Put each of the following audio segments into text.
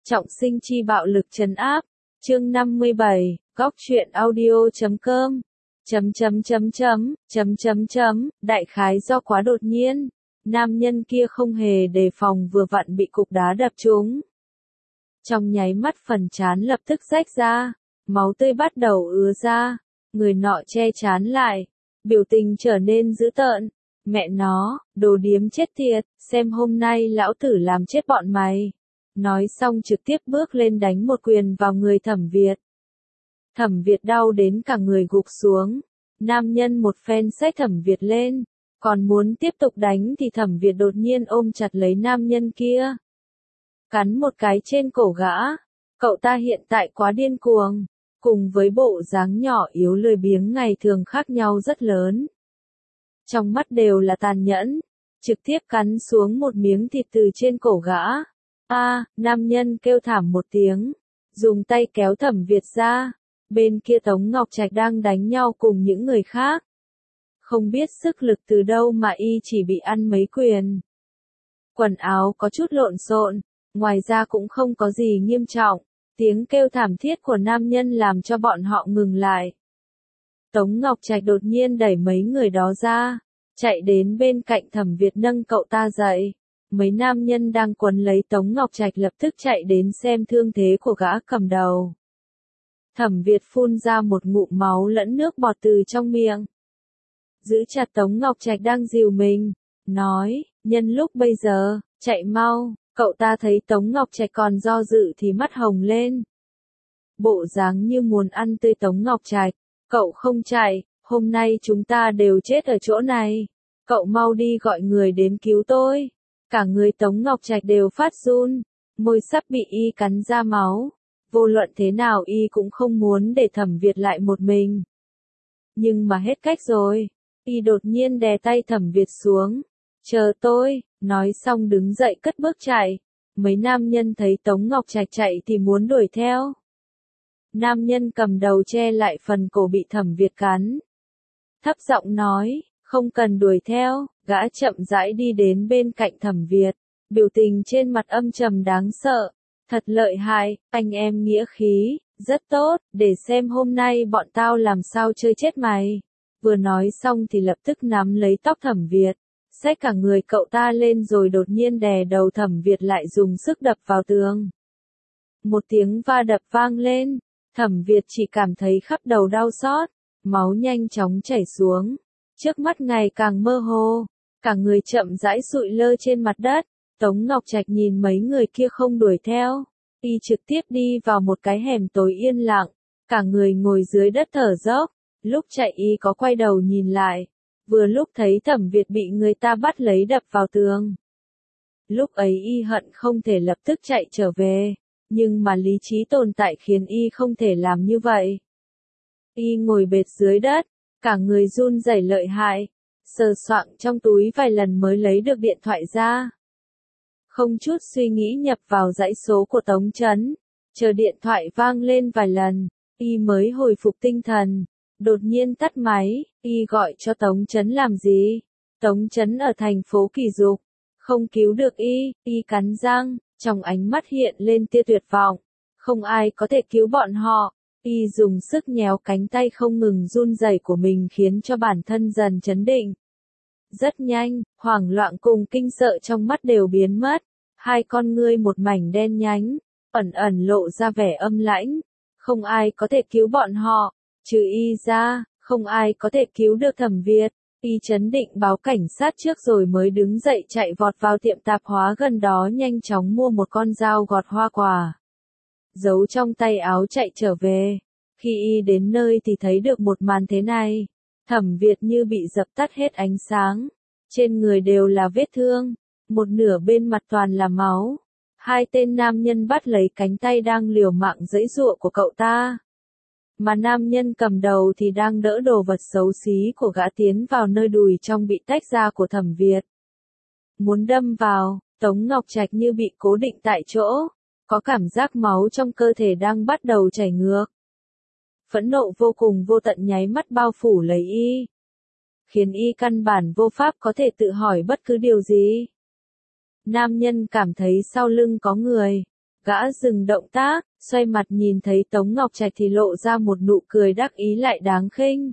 Trọng sinh chi bạo lực trấn áp. Chương 57, góc truyện audio.com. Đại khái do quá đột nhiên, nam nhân kia không hề đề phòng vừa vặn bị cục đá đập trúng. Trong nháy mắt phần trán lập tức rách ra, máu tươi bắt đầu ứa ra, người nọ che trán lại, biểu tình trở nên dữ tợn. Mẹ nó, đồ điếm chết tiệt, xem hôm nay lão tử làm chết bọn mày. Nói xong trực tiếp bước lên đánh một quyền vào người Thẩm Việt. Thẩm Việt đau đến cả người gục xuống. Nam nhân một phen xách Thẩm Việt lên, còn muốn tiếp tục đánh thì Thẩm Việt đột nhiên ôm chặt lấy nam nhân kia. Cắn một cái trên cổ gã. Cậu ta hiện tại quá điên cuồng, cùng với bộ dáng nhỏ yếu lười biếng ngày thường khác nhau rất lớn. Trong mắt đều là tàn nhẫn, trực tiếp cắn xuống một miếng thịt từ trên cổ gã. Nam nhân kêu thảm một tiếng, dùng tay kéo Thẩm Việt ra. Bên kia Tống Ngọc Trạch đang đánh nhau cùng những người khác. Không biết sức lực từ đâu mà y chỉ bị ăn mấy quyền. Quần áo có chút lộn xộn, ngoài ra cũng không có gì nghiêm trọng. Tiếng kêu thảm thiết của nam nhân làm cho bọn họ ngừng lại. Tống Ngọc Trạch đột nhiên đẩy mấy người đó ra, chạy đến bên cạnh Thẩm Việt nâng cậu ta dậy. Mấy nam nhân đang quấn lấy Tống Ngọc Trạch lập tức chạy đến xem thương thế của gã cầm đầu. Thẩm Việt phun ra một ngụm máu lẫn nước bọt từ trong miệng. Giữ chặt Tống Ngọc Trạch đang dìu mình, nói, nhân lúc bây giờ, chạy mau. Cậu ta thấy Tống Ngọc Trạch còn do dự thì mắt hồng lên. Bộ dáng như muốn ăn tươi Tống Ngọc Trạch. Cậu không chạy, hôm nay chúng ta đều chết ở chỗ này. Cậu mau đi gọi người đến cứu tôi. Cả người Tống Ngọc Trạch đều phát run, môi sắp bị y cắn ra máu. Vô luận thế nào y cũng không muốn để Thẩm Việt lại một mình. Nhưng mà hết cách rồi, y đột nhiên đè tay Thẩm Việt xuống. Chờ tôi, nói xong đứng dậy cất bước chạy. Mấy nam nhân thấy Tống Ngọc Trạch chạy thì muốn đuổi theo. Nam nhân cầm đầu che lại phần cổ bị Thẩm Việt cắn. Thấp giọng nói, không cần đuổi theo, gã chậm rãi đi đến bên cạnh Thẩm Việt. Biểu tình trên mặt âm trầm đáng sợ. Thật lợi hại, anh em nghĩa khí, rất tốt, để xem hôm nay bọn tao làm sao chơi chết mày. Vừa nói xong thì lập tức nắm lấy tóc Thẩm Việt, xách cả người cậu ta lên rồi đột nhiên đè đầu Thẩm Việt lại dùng sức đập vào tường. Một tiếng va đập vang lên, Thẩm Việt chỉ cảm thấy khắp đầu đau xót, máu nhanh chóng chảy xuống, trước mắt ngày càng mơ hồ, cả người chậm rãi sụi lơ trên mặt đất. Tống Ngọc Trạch nhìn mấy người kia không đuổi theo, y trực tiếp đi vào một cái hẻm tối yên lặng, cả người ngồi dưới đất thở dốc. Lúc chạy y có quay đầu nhìn lại, vừa lúc thấy Thẩm Việt bị người ta bắt lấy đập vào tường. Lúc ấy y hận không thể lập tức chạy trở về, nhưng mà lý trí tồn tại khiến y không thể làm như vậy. Y ngồi bệt dưới đất, cả người run rẩy lợi hại, sờ soạng trong túi vài lần mới lấy được điện thoại ra. Không chút suy nghĩ nhập vào dãy số của Tống Chấn, chờ điện thoại vang lên vài lần, y mới hồi phục tinh thần. Đột nhiên tắt máy, y gọi cho Tống Chấn làm gì? Tống Chấn ở thành phố Kỳ Dục, không cứu được y cắn răng, trong ánh mắt hiện lên tia tuyệt vọng. Không ai có thể cứu bọn họ, y dùng sức nhéo cánh tay không ngừng run rẩy của mình khiến cho bản thân dần chấn định. Rất nhanh, hoảng loạn cùng kinh sợ trong mắt đều biến mất, hai con ngươi một mảnh đen nhánh, ẩn ẩn lộ ra vẻ âm lãnh. Không ai có thể cứu bọn họ, trừ y ra, không ai có thể cứu được Thẩm Việt. Y chấn định báo cảnh sát trước rồi mới đứng dậy chạy vọt vào tiệm tạp hóa gần đó nhanh chóng mua một con dao gọt hoa quả. Giấu trong tay áo chạy trở về. Khi y đến nơi thì thấy được một màn thế này. Thẩm Việt như bị dập tắt hết ánh sáng. Trên người đều là vết thương. Một nửa bên mặt toàn là máu. Hai tên nam nhân bắt lấy cánh tay đang liều mạng giãy giụa của cậu ta. Mà nam nhân cầm đầu thì đang đỡ đồ vật xấu xí của gã tiến vào nơi đùi trong bị tách ra của Thẩm Việt. Muốn đâm vào, Tống Ngọc Trạch như bị cố định tại chỗ. Có cảm giác máu trong cơ thể đang bắt đầu chảy ngược. Phẫn nộ vô cùng vô tận nháy mắt bao phủ lấy y. Khiến y căn bản vô pháp có thể tự hỏi bất cứ điều gì. Nam nhân cảm thấy sau lưng có người. Gã dừng động tác, xoay mặt nhìn thấy Tống Ngọc Trạch thì lộ ra một nụ cười đắc ý lại đáng khinh.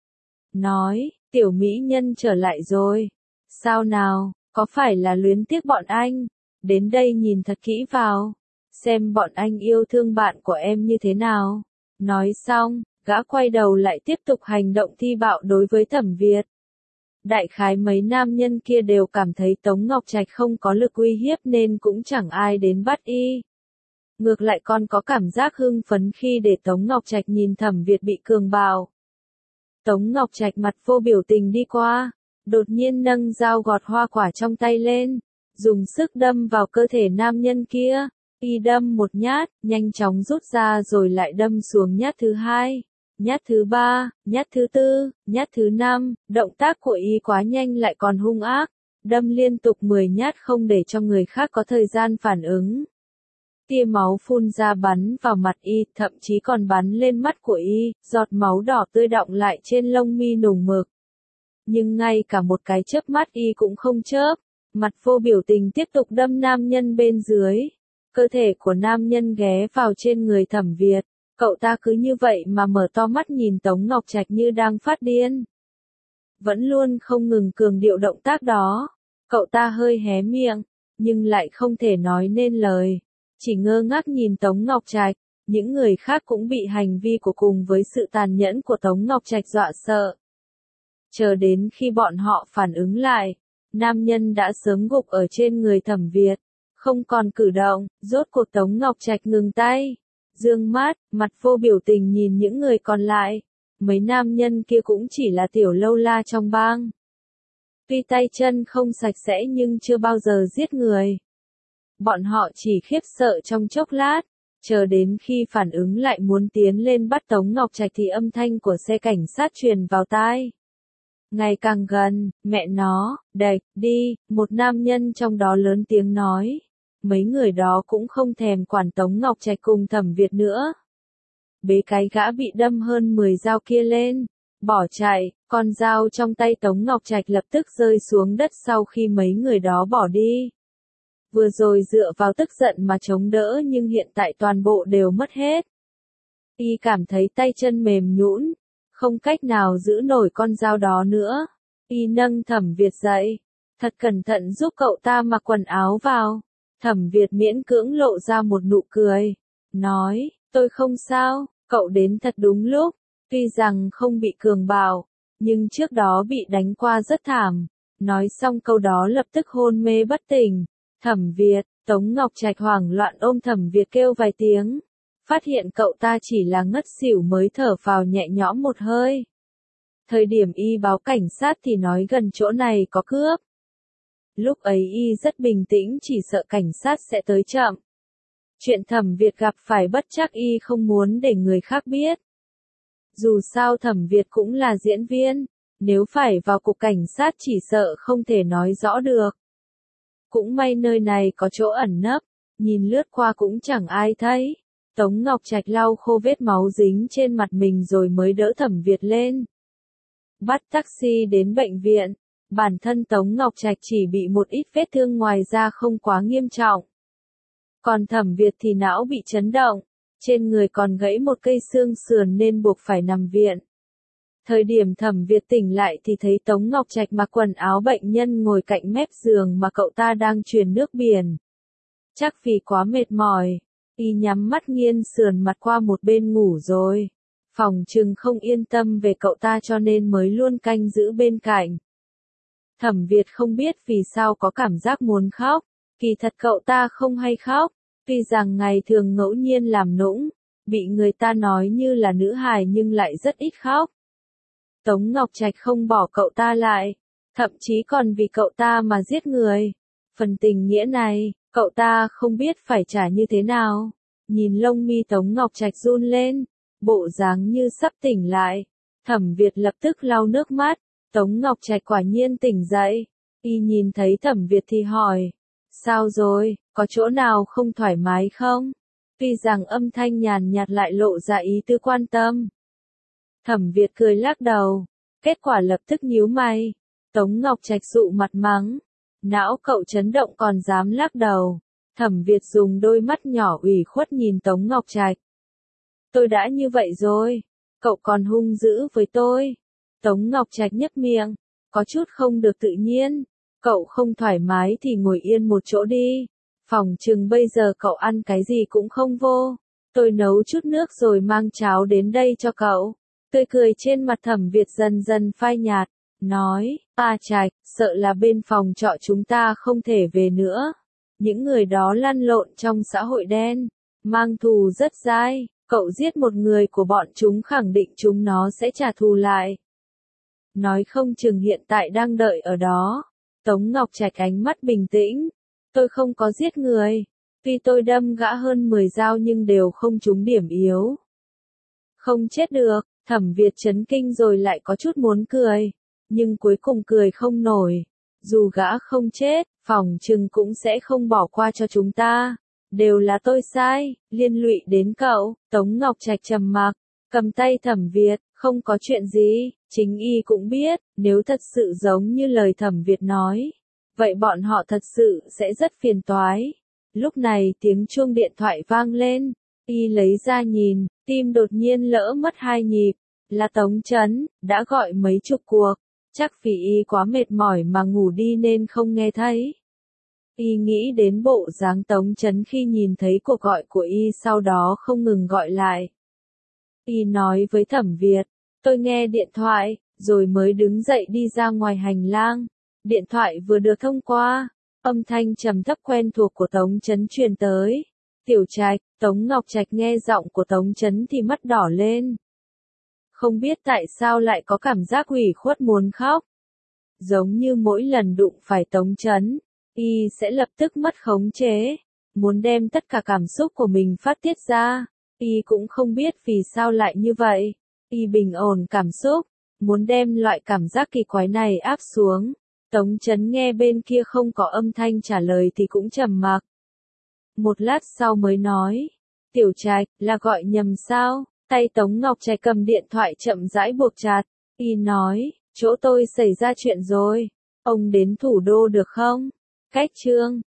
Nói, tiểu mỹ nhân trở lại rồi. Sao nào, có phải là luyến tiếc bọn anh? Đến đây nhìn thật kỹ vào. Xem bọn anh yêu thương bạn của em như thế nào. Nói xong, gã quay đầu lại tiếp tục hành động thi bạo đối với Thẩm Việt. Đại khái mấy nam nhân kia đều cảm thấy Tống Ngọc Trạch không có lực uy hiếp nên cũng chẳng ai đến bắt y. Ngược lại còn có cảm giác hưng phấn khi để Tống Ngọc Trạch nhìn Thẩm Việt bị cường bạo. Tống Ngọc Trạch mặt vô biểu tình đi qua, đột nhiên nâng dao gọt hoa quả trong tay lên, dùng sức đâm vào cơ thể nam nhân kia. Y đâm một nhát, nhanh chóng rút ra rồi lại đâm xuống nhát thứ hai, nhát thứ ba, nhát thứ tư, nhát thứ năm. Động tác của y quá nhanh lại còn hung ác, đâm liên tục 10 nhát không để cho người khác có thời gian phản ứng. Tia máu phun ra bắn vào mặt y, thậm chí còn bắn lên mắt của y, giọt máu đỏ tươi đọng lại trên lông mi nùng mực. Nhưng ngay cả một cái chớp mắt y cũng không chớp, mặt vô biểu tình tiếp tục đâm nam nhân bên dưới. Cơ thể của nam nhân ghé vào trên người Thẩm Việt, cậu ta cứ như vậy mà mở to mắt nhìn Tống Ngọc Trạch như đang phát điên. Vẫn luôn không ngừng cường điệu động tác đó, cậu ta hơi hé miệng, nhưng lại không thể nói nên lời, chỉ ngơ ngác nhìn Tống Ngọc Trạch. Những người khác cũng bị hành vi của cùng với sự tàn nhẫn của Tống Ngọc Trạch dọa sợ. Chờ đến khi bọn họ phản ứng lại, nam nhân đã sớm gục ở trên người Thẩm Việt, không còn cử động. Rốt cuộc Tống Ngọc Trạch ngừng tay, dương mắt, mặt vô biểu tình nhìn những người còn lại. Mấy nam nhân kia cũng chỉ là tiểu lâu la trong bang. Tuy tay chân không sạch sẽ nhưng chưa bao giờ giết người. Bọn họ chỉ khiếp sợ trong chốc lát, chờ đến khi phản ứng lại muốn tiến lên bắt Tống Ngọc Trạch thì âm thanh của xe cảnh sát truyền vào tai. Ngày càng gần, mẹ nó, đẩy, đi, một nam nhân trong đó lớn tiếng nói. Mấy người đó cũng không thèm quản Tống Ngọc Trạch cùng Thẩm Việt nữa. Bế cái gã bị đâm hơn 10 dao kia lên, bỏ chạy, con dao trong tay Tống Ngọc Trạch lập tức rơi xuống đất sau khi mấy người đó bỏ đi. Vừa rồi dựa vào tức giận mà chống đỡ nhưng hiện tại toàn bộ đều mất hết. Y cảm thấy tay chân mềm nhũn, không cách nào giữ nổi con dao đó nữa. Y nâng Thẩm Việt dậy, thật cẩn thận giúp cậu ta mặc quần áo vào. Thẩm Việt miễn cưỡng lộ ra một nụ cười, nói, tôi không sao, cậu đến thật đúng lúc. Tuy rằng không bị cường bạo, nhưng trước đó bị đánh qua rất thảm. Nói xong câu đó lập tức hôn mê bất tỉnh. Thẩm Việt, Tống Ngọc Trạch hoảng loạn ôm Thẩm Việt kêu vài tiếng. Phát hiện cậu ta chỉ là ngất xỉu mới thở phào nhẹ nhõm một hơi. Thời điểm y báo cảnh sát thì nói gần chỗ này có cướp. Lúc ấy y rất bình tĩnh chỉ sợ cảnh sát sẽ tới chậm. Chuyện Thẩm Việt gặp phải bất chắc y không muốn để người khác biết. Dù sao Thẩm Việt cũng là diễn viên, nếu phải vào cục cảnh sát chỉ sợ không thể nói rõ được. Cũng may nơi này có chỗ ẩn nấp, nhìn lướt qua cũng chẳng ai thấy. Tống Ngọc Trạch lau khô vết máu dính trên mặt mình rồi mới đỡ Thẩm Việt lên. Bắt taxi đến bệnh viện, bản thân Tống Ngọc Trạch chỉ bị một ít vết thương ngoài ra không quá nghiêm trọng. Còn Thẩm Việt thì não bị chấn động, trên người còn gãy một cây xương sườn nên buộc phải nằm viện. Thời điểm Thẩm Việt tỉnh lại thì thấy Tống Ngọc Trạch mặc quần áo bệnh nhân ngồi cạnh mép giường mà cậu ta đang truyền nước biển. Chắc vì quá mệt mỏi, y nhắm mắt nghiêng sườn mặt qua một bên ngủ rồi. Phòng trừng không yên tâm về cậu ta cho nên mới luôn canh giữ bên cạnh. Thẩm Việt không biết vì sao có cảm giác muốn khóc, kỳ thật cậu ta không hay khóc, tuy rằng ngày thường ngẫu nhiên làm nũng, bị người ta nói như là nữ hài nhưng lại rất ít khóc. Tống Ngọc Trạch không bỏ cậu ta lại, thậm chí còn vì cậu ta mà giết người. Phần tình nghĩa này, cậu ta không biết phải trả như thế nào. Nhìn lông mi Tống Ngọc Trạch run lên, bộ dáng như sắp tỉnh lại. Thẩm Việt lập tức lau nước mắt, Tống Ngọc Trạch quả nhiên tỉnh dậy. Y nhìn thấy Thẩm Việt thì hỏi, sao rồi, có chỗ nào không thoải mái không? Tuy rằng âm thanh nhàn nhạt lại lộ ra ý tứ quan tâm. Thẩm Việt cười lắc đầu, kết quả lập tức nhíu mày. Tống Ngọc Trạch dụ mặt mắng, não cậu chấn động còn dám lắc đầu. Thẩm Việt dùng đôi mắt nhỏ ủy khuất nhìn Tống Ngọc Trạch. Tôi đã như vậy rồi, cậu còn hung dữ với tôi. Tống Ngọc Trạch nhếch miệng, có chút không được tự nhiên. Cậu không thoải mái thì ngồi yên một chỗ đi. Phòng chừng bây giờ cậu ăn cái gì cũng không vô. Tôi nấu chút nước rồi mang cháo đến đây cho cậu. Tươi cười trên mặt Thẩm Việt dần dần phai nhạt, nói, Trạch, sợ là bên phòng trọ chúng ta không thể về nữa. Những người đó lăn lộn trong xã hội đen, mang thù rất dai, cậu giết một người của bọn chúng khẳng định chúng nó sẽ trả thù lại. Nói không chừng hiện tại đang đợi ở đó. Tống Ngọc Trạch ánh mắt bình tĩnh. Tôi không có giết người. Tuy tôi đâm gã hơn 10 dao nhưng đều không trúng điểm yếu. Không chết được, Thẩm Việt chấn kinh rồi lại có chút muốn cười. Nhưng cuối cùng cười không nổi. Dù gã không chết, phòng chừng cũng sẽ không bỏ qua cho chúng ta. Đều là tôi sai, liên lụy đến cậu. Tống Ngọc Trạch trầm mặc, cầm tay Thẩm Việt, không có chuyện gì. Chính y cũng biết, nếu thật sự giống như lời Thẩm Việt nói, vậy bọn họ thật sự sẽ rất phiền toái. Lúc này tiếng chuông điện thoại vang lên, y lấy ra nhìn, tim đột nhiên lỡ mất 2 nhịp, là Tống Chấn, đã gọi mấy chục cuộc, chắc vì y quá mệt mỏi mà ngủ đi nên không nghe thấy. Y nghĩ đến bộ dáng Tống Chấn khi nhìn thấy cuộc gọi của y sau đó không ngừng gọi lại. Y nói với Thẩm Việt, tôi nghe điện thoại, rồi mới đứng dậy đi ra ngoài hành lang. Điện thoại vừa được thông qua, âm thanh trầm thấp quen thuộc của Tống Chấn truyền tới. Tiểu Trạch, Tống Ngọc Trạch nghe giọng của Tống Chấn thì mắt đỏ lên. Không biết tại sao lại có cảm giác ủy khuất muốn khóc. Giống như mỗi lần đụng phải Tống Chấn, y sẽ lập tức mất khống chế, muốn đem tất cả cảm xúc của mình phát tiết ra. Y cũng không biết vì sao lại như vậy. Y bình ổn cảm xúc, muốn đem loại cảm giác kỳ quái này áp xuống. Tống Chấn nghe bên kia không có âm thanh trả lời thì cũng trầm mặc. Một lát sau mới nói, Tiểu Trạch, là gọi nhầm sao? Tay Tống Ngọc Trạch cầm điện thoại chậm rãi buộc chặt. Y nói, chỗ tôi xảy ra chuyện rồi. Ông đến thủ đô được không? Cách chương